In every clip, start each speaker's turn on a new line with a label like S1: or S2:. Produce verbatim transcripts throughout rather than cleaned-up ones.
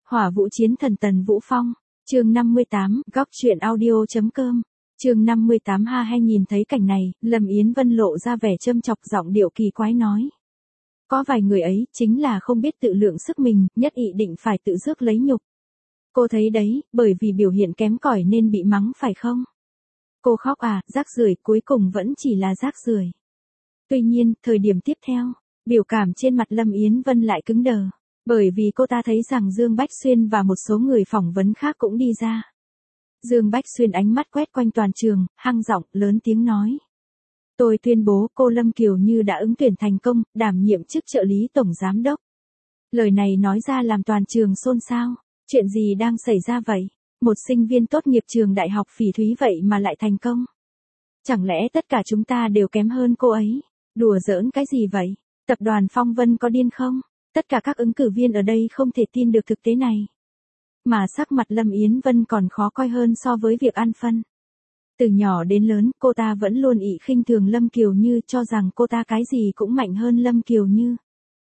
S1: Hỏa Vũ Chiến Thần Tần Vũ Phong, chương năm mươi tám, góc truyện audio.com, chương năm mươi tám. Ha hay nhìn thấy cảnh này, Lâm Yến Vân lộ ra vẻ châm chọc, giọng điệu kỳ quái nói. Có vài người ấy, chính là không biết tự lượng sức mình, nhất ý định phải tự rước lấy nhục. Cô thấy đấy, bởi vì biểu hiện kém cỏi nên bị mắng phải không? Cô khóc à, rác rưởi, cuối cùng vẫn chỉ là rác rưởi. Tuy nhiên, thời điểm tiếp theo, biểu cảm trên mặt Lâm Yến Vân lại cứng đờ. Bởi vì cô ta thấy rằng Dương Bách Xuyên và một số người phỏng vấn khác cũng đi ra. Dương Bách Xuyên ánh mắt quét quanh toàn trường, hăng giọng, lớn tiếng nói. Tôi tuyên bố cô Lâm Kiều Như đã ứng tuyển thành công, đảm nhiệm chức trợ lý tổng giám đốc. Lời này nói ra làm toàn trường xôn xao. Chuyện gì đang xảy ra vậy? Một sinh viên tốt nghiệp trường đại học phỉ thúy vậy mà lại thành công. Chẳng lẽ tất cả chúng ta đều kém hơn cô ấy? Đùa giỡn cái gì vậy? Tập đoàn Phong Vân có điên không? Tất cả các ứng cử viên ở đây không thể tin được thực tế này. Mà sắc mặt Lâm Yến Vân còn khó coi hơn so với việc ăn phân. Từ nhỏ đến lớn, cô ta vẫn luôn ỷ khinh thường Lâm Kiều Như, cho rằng cô ta cái gì cũng mạnh hơn Lâm Kiều Như.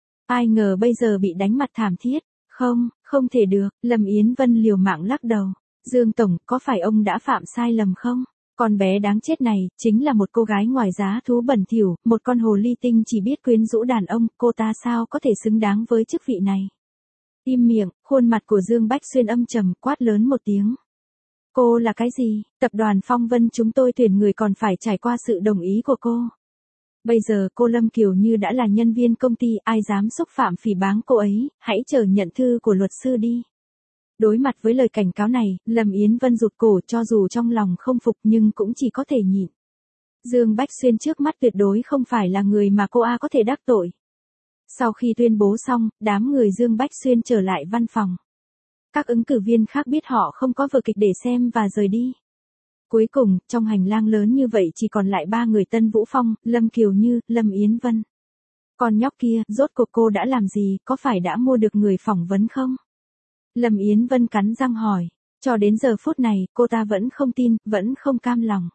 S1: Ai ngờ bây giờ bị đánh mặt thảm thiết. Không, không thể được, Lâm Yến Vân liều mạng lắc đầu. Dương Tổng, có phải ông đã phạm sai lầm không? Con bé đáng chết này, chính là một cô gái ngoài giá thú bẩn thỉu, một con hồ ly tinh chỉ biết quyến rũ đàn ông, cô ta sao có thể xứng đáng với chức vị này? Im miệng, khuôn mặt của Dương Bách Xuyên âm trầm, quát lớn một tiếng. Cô là cái gì? Tập đoàn Phong Vân chúng tôi tuyển người còn phải trải qua sự đồng ý của cô. Bây giờ cô Lâm Kiều Như đã là nhân viên công ty, ai dám xúc phạm phỉ báng cô ấy, hãy chờ nhận thư của luật sư đi. Đối mặt với lời cảnh cáo này, Lâm Yến Vân rụt cổ, cho dù trong lòng không phục nhưng cũng chỉ có thể nhịn. Dương Bách Xuyên trước mắt tuyệt đối không phải là người mà cô A có thể đắc tội. Sau khi tuyên bố xong, đám người Dương Bách Xuyên trở lại văn phòng. Các ứng cử viên khác biết họ không có vở kịch để xem và rời đi. Cuối cùng, trong hành lang lớn như vậy chỉ còn lại ba người Tân Vũ Phong, Lâm Kiều Như, Lâm Yến Vân. Con nhóc kia, rốt cuộc cô đã làm gì, có phải đã mua được người phỏng vấn không? Lâm Yến Vân cắn răng hỏi. Cho đến giờ phút này, cô ta vẫn không tin, vẫn không cam lòng.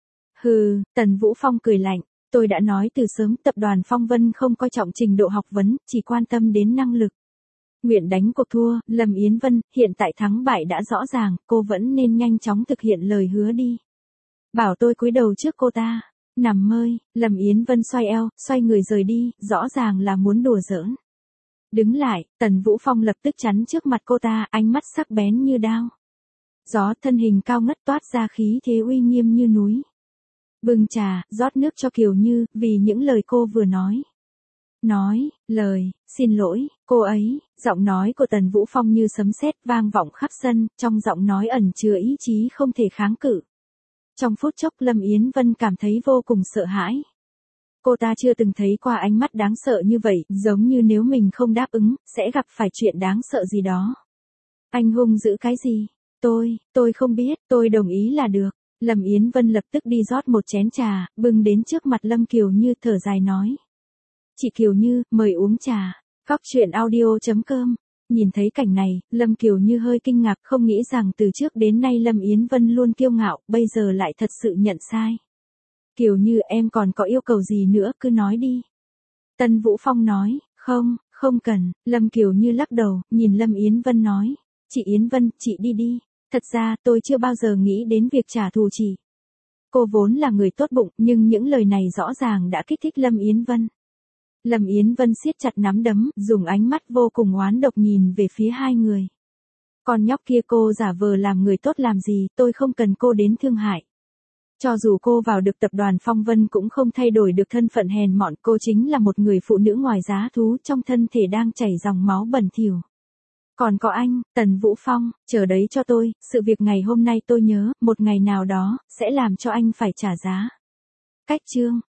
S1: Hừ, Tần Vũ Phong cười lạnh. Tôi đã nói từ sớm, tập đoàn Phong Vân không coi trọng trình độ học vấn, chỉ quan tâm đến năng lực. Nguyện đánh cuộc thua, Lâm Yến Vân, hiện tại thắng bại đã rõ ràng, cô vẫn nên nhanh chóng thực hiện lời hứa đi. Bảo tôi cúi đầu trước cô ta. Nằm mơ, Lâm Yến Vân xoay eo, xoay người rời đi, rõ ràng là muốn đùa giỡn. Đứng lại, Tần Vũ Phong lập tức chắn trước mặt cô ta, ánh mắt sắc bén như đao. Gió, thân hình cao ngất toát ra khí thế uy nghiêm như núi. Bưng trà, rót nước cho Kiều Như, vì những lời cô vừa nói. Nói, lời, xin lỗi, cô ấy, giọng nói của Tần Vũ Phong như sấm sét vang vọng khắp sân, trong giọng nói ẩn chứa ý chí không thể kháng cự. Trong phút chốc Lâm Yến Vân cảm thấy vô cùng sợ hãi. Cô ta chưa từng thấy qua ánh mắt đáng sợ như vậy, giống như nếu mình không đáp ứng, sẽ gặp phải chuyện đáng sợ gì đó. Anh hung dữ cái gì? Tôi, tôi không biết, tôi đồng ý là được. Lâm Yến Vân lập tức đi rót một chén trà, bưng đến trước mặt Lâm Kiều Như, thở dài nói. Chị Kiều Như, mời uống trà. Góc truyện audio.com. Nhìn thấy cảnh này, Lâm Kiều Như hơi kinh ngạc, không nghĩ rằng từ trước đến nay Lâm Yến Vân luôn kiêu ngạo, bây giờ lại thật sự nhận sai. Kiều Như, em còn có yêu cầu gì nữa, cứ nói đi. Tân Vũ Phong nói, không, không cần. Lâm Kiều Như lắc đầu, nhìn Lâm Yến Vân nói. Chị Yến Vân, chị đi đi. Thật ra, tôi chưa bao giờ nghĩ đến việc trả thù chị. Cô vốn là người tốt bụng, nhưng những lời này rõ ràng đã kích thích Lâm Yến Vân. Lâm Yến Vân siết chặt nắm đấm, dùng ánh mắt vô cùng oán độc nhìn về phía hai người. Con nhóc kia, cô giả vờ làm người tốt làm gì, tôi không cần cô đến thương hại. Cho dù cô vào được tập đoàn Phong Vân cũng không thay đổi được thân phận hèn mọn, cô chính là một người phụ nữ ngoài giá thú, trong thân thể đang chảy dòng máu bẩn thỉu. Còn có anh, Tần Vũ Phong, chờ đấy cho tôi, sự việc ngày hôm nay tôi nhớ, một ngày nào đó, sẽ làm cho anh phải trả giá. Cách chương.